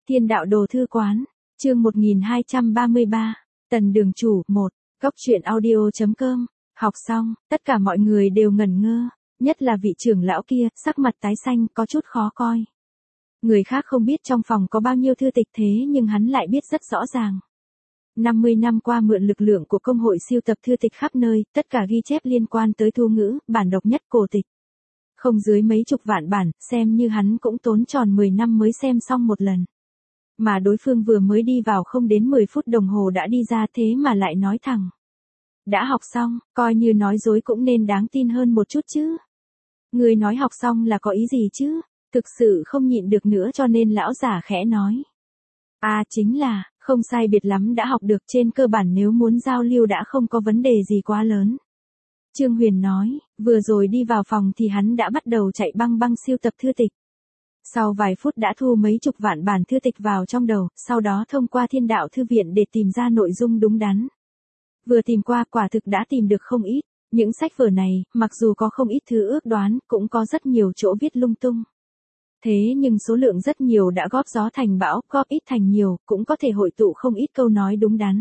Thiên đạo đồ thư quán, chương 1233, Tần đường chủ, 1, Cốc truyện audio.com, học xong, tất cả mọi người đều ngẩn ngơ, nhất là vị trưởng lão kia, sắc mặt tái xanh, có chút khó coi. Người khác không biết trong phòng có bao nhiêu thư tịch thế nhưng hắn lại biết rất rõ ràng. 50 năm qua mượn lực lượng của công hội siêu tập thư tịch khắp nơi, tất cả ghi chép liên quan tới thu ngữ, bản độc nhất cổ tịch. Không dưới mấy chục vạn bản, xem như hắn cũng tốn tròn 10 năm mới xem xong một lần. Mà đối phương vừa mới đi vào không đến 10 phút đồng hồ đã đi ra thế mà lại nói thẳng. Đã học xong, coi như nói dối cũng nên đáng tin hơn một chút chứ. Người nói học xong là có ý gì chứ? Thực sự không nhịn được nữa cho nên lão giả khẽ nói. Chính là, không sai biệt lắm đã học được, trên cơ bản nếu muốn giao lưu đã không có vấn đề gì quá lớn. Trương Huyền nói, vừa rồi đi vào phòng thì hắn đã bắt đầu chạy băng băng siêu tập thư tịch. Sau vài phút đã thu mấy chục vạn bản thư tịch vào trong đầu, sau đó thông qua Thiên đạo thư viện để tìm ra nội dung đúng đắn. Vừa tìm qua quả thực đã tìm được không ít, những sách vở này, mặc dù có không ít thứ ước đoán, cũng có rất nhiều chỗ viết lung tung. Thế nhưng số lượng rất nhiều đã góp gió thành bão, góp ít thành nhiều, cũng có thể hội tụ không ít câu nói đúng đắn.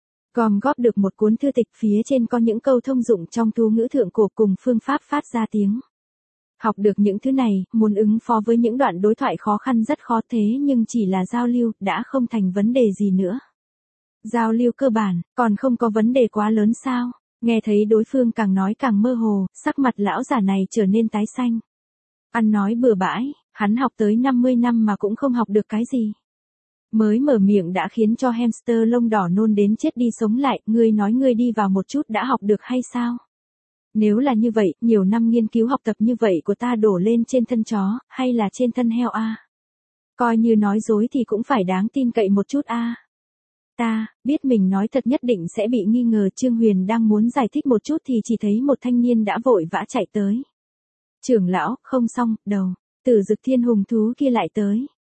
Gom góp được một cuốn thư tịch, phía trên có những câu thông dụng trong thu ngữ thượng cổ cùng phương pháp phát ra tiếng. Học được những thứ này, muốn ứng phó với những đoạn đối thoại khó khăn rất khó, thế nhưng chỉ là giao lưu, đã không thành vấn đề gì nữa. Giao lưu cơ bản, còn không có vấn đề quá lớn sao? Nghe thấy đối phương càng nói càng mơ hồ, sắc mặt lão giả này trở nên tái xanh. Ăn nói bừa bãi, hắn học tới 50 năm mà cũng không học được cái gì. Mới mở miệng đã khiến cho hamster lông đỏ nôn đến chết đi sống lại, ngươi nói ngươi đi vào một chút đã học được hay sao? Nếu là như vậy, nhiều năm nghiên cứu học tập như vậy của ta đổ lên trên thân chó, hay là trên thân heo a? Coi như nói dối thì cũng phải đáng tin cậy một chút a. Ta, biết mình nói thật nhất định sẽ bị nghi ngờ. Trương Huyền đang muốn giải thích một chút thì chỉ thấy một thanh niên đã vội vã chạy tới. Trưởng lão, không xong, đầu, Tử Dực Thiên Hùng thú kia lại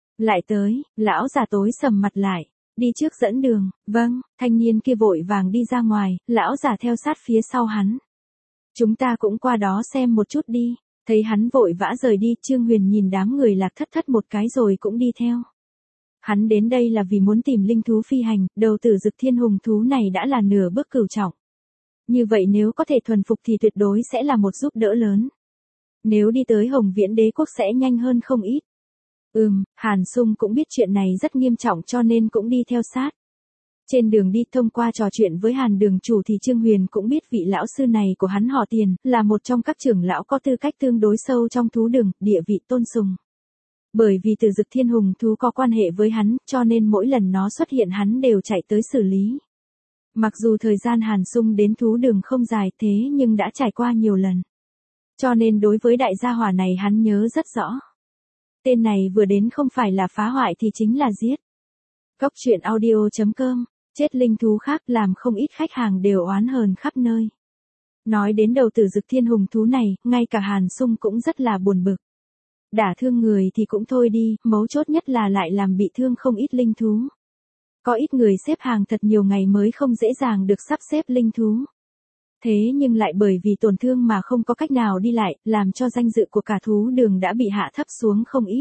tới, lão già tối sầm mặt lại, đi trước dẫn đường, vâng, thanh niên kia vội vàng đi ra ngoài, lão già theo sát phía sau hắn. Chúng ta cũng qua đó xem một chút đi, thấy hắn vội vã rời đi, Trương Huyền nhìn đám người lạc thất một cái rồi cũng đi theo. Hắn đến đây là vì muốn tìm linh thú phi hành, đầu Tử Dực Thiên Hùng thú này đã là nửa bước cửu trọng. Như vậy nếu có thể thuần phục thì tuyệt đối sẽ là một giúp đỡ lớn. Nếu đi tới Hồng Viễn Đế quốc sẽ nhanh hơn không ít. Hàn Sung cũng biết chuyện này rất nghiêm trọng cho nên cũng đi theo sát. Trên đường đi thông qua trò chuyện với Hàn đường chủ thì Trương Huyền cũng biết vị lão sư này của hắn họ Tiền, là một trong các trưởng lão có tư cách tương đối sâu trong thú đường, địa vị tôn sùng. Bởi vì Tử Dực Thiên Hùng thú có quan hệ với hắn, cho nên mỗi lần nó xuất hiện hắn đều chạy tới xử lý. Mặc dù thời gian Hàn Sung đến thú đường không dài thế nhưng đã trải qua nhiều lần. Cho nên đối với đại gia hỏa này hắn nhớ rất rõ. Tên này vừa đến không phải là phá hoại thì chính là giết. Cốc truyện audio.com, chết linh thú khác làm không ít khách hàng đều oán hờn khắp nơi. Nói đến đầu Tử Dực Thiên Hùng thú này, ngay cả Hàn Sung cũng rất là buồn bực. Đả thương người thì cũng thôi đi, mấu chốt nhất là lại làm bị thương không ít linh thú. Có ít người xếp hàng thật nhiều ngày mới không dễ dàng được sắp xếp linh thú. Thế nhưng lại bởi vì tổn thương mà không có cách nào đi lại, làm cho danh dự của cả thú đường đã bị hạ thấp xuống không ít.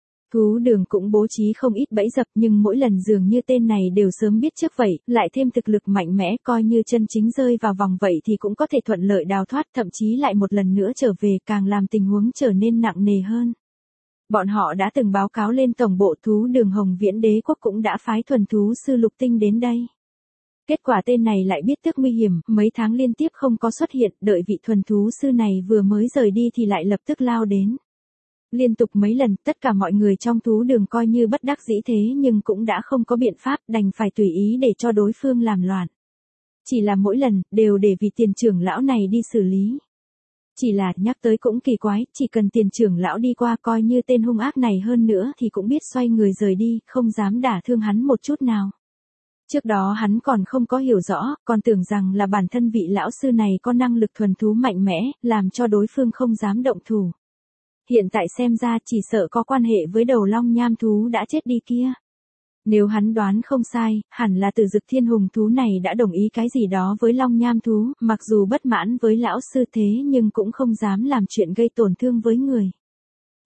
Thú đường cũng bố trí không ít bẫy dập nhưng mỗi lần dường như tên này đều sớm biết trước vậy, lại thêm thực lực mạnh mẽ coi như chân chính rơi vào vòng vậy thì cũng có thể thuận lợi đào thoát, thậm chí lại một lần nữa trở về, càng làm tình huống trở nên nặng nề hơn. Bọn họ đã từng báo cáo lên tổng bộ thú đường Hồng Viễn Đế quốc cũng đã phái thuần thú sư Lục Tinh đến đây. Kết quả tên này lại biết tức nguy hiểm, mấy tháng liên tiếp không có xuất hiện, đợi vị thuần thú sư này vừa mới rời đi thì lại lập tức lao đến. Liên tục mấy lần, tất cả mọi người trong thú đường coi như bất đắc dĩ thế nhưng cũng đã không có biện pháp, đành phải tùy ý để cho đối phương làm loạn. Chỉ là mỗi lần, đều để vì Tiền trưởng lão này đi xử lý. Chỉ là, nhắc tới cũng kỳ quái, chỉ cần Tiền trưởng lão đi qua coi như tên hung ác này hơn nữa thì cũng biết xoay người rời đi, không dám đả thương hắn một chút nào. Trước đó hắn còn không có hiểu rõ, còn tưởng rằng là bản thân vị lão sư này có năng lực thuần thú mạnh mẽ, làm cho đối phương không dám động thủ. Hiện tại xem ra chỉ sợ có quan hệ với đầu long nham thú đã chết đi kia. Nếu hắn đoán không sai, hẳn là Tử Dực Thiên Hùng thú này đã đồng ý cái gì đó với long nham thú, mặc dù bất mãn với lão sư thế nhưng cũng không dám làm chuyện gây tổn thương với người.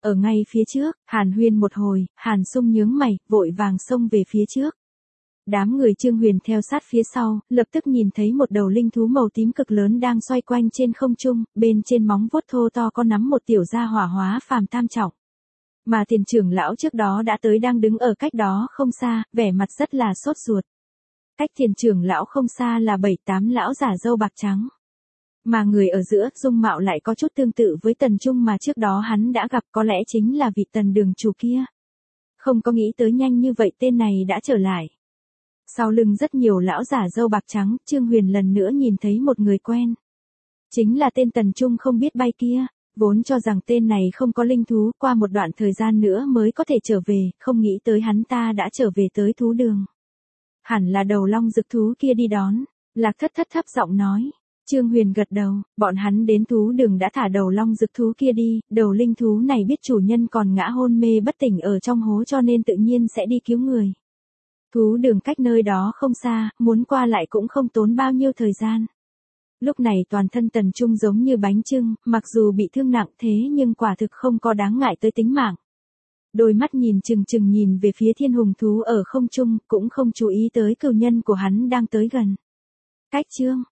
Ở ngay phía trước, hàn huyên một hồi, Hàn Sung nhướng mày, vội vàng xông về phía trước. Đám người Trương Huyền theo sát phía sau, lập tức nhìn thấy một đầu linh thú màu tím cực lớn đang xoay quanh trên không trung, bên trên móng vuốt thô to có nắm một tiểu gia hỏa hóa phàm tam trọng. Mà Tiền trưởng lão trước đó đã tới đang đứng ở cách đó không xa, vẻ mặt rất là sốt ruột. Cách Tiền trưởng lão không xa là 7-8 lão giả râu bạc trắng. Mà người ở giữa, dung mạo lại có chút tương tự với Tần Trung mà trước đó hắn đã gặp, có lẽ chính là vị Tần đường chủ kia. Không có nghĩ tới nhanh như vậy tên này đã trở lại. Sau lưng rất nhiều lão giả râu bạc trắng, Trương Huyền lần nữa nhìn thấy một người quen. Chính là tên Tần Trung không biết bay kia, vốn cho rằng tên này không có linh thú, qua một đoạn thời gian nữa mới có thể trở về, không nghĩ tới hắn ta đã trở về tới thú đường. Hẳn là đầu long dực thú kia đi đón, Lạc Thất Thất thấp giọng nói. Trương Huyền gật đầu, bọn hắn đến thú đường đã thả đầu long dực thú kia đi, đầu linh thú này biết chủ nhân còn ngã hôn mê bất tỉnh ở trong hố cho nên tự nhiên sẽ đi cứu người. Thú đường cách nơi đó không xa, muốn qua lại cũng không tốn bao nhiêu thời gian. Lúc này toàn thân Tần Trung giống như bánh chưng, mặc dù bị thương nặng thế nhưng quả thực không có đáng ngại tới tính mạng. Đôi mắt nhìn chừng chừng nhìn về phía thiên hùng thú ở không trung, cũng không chú ý tới cừu nhân của hắn đang tới gần. Cách chương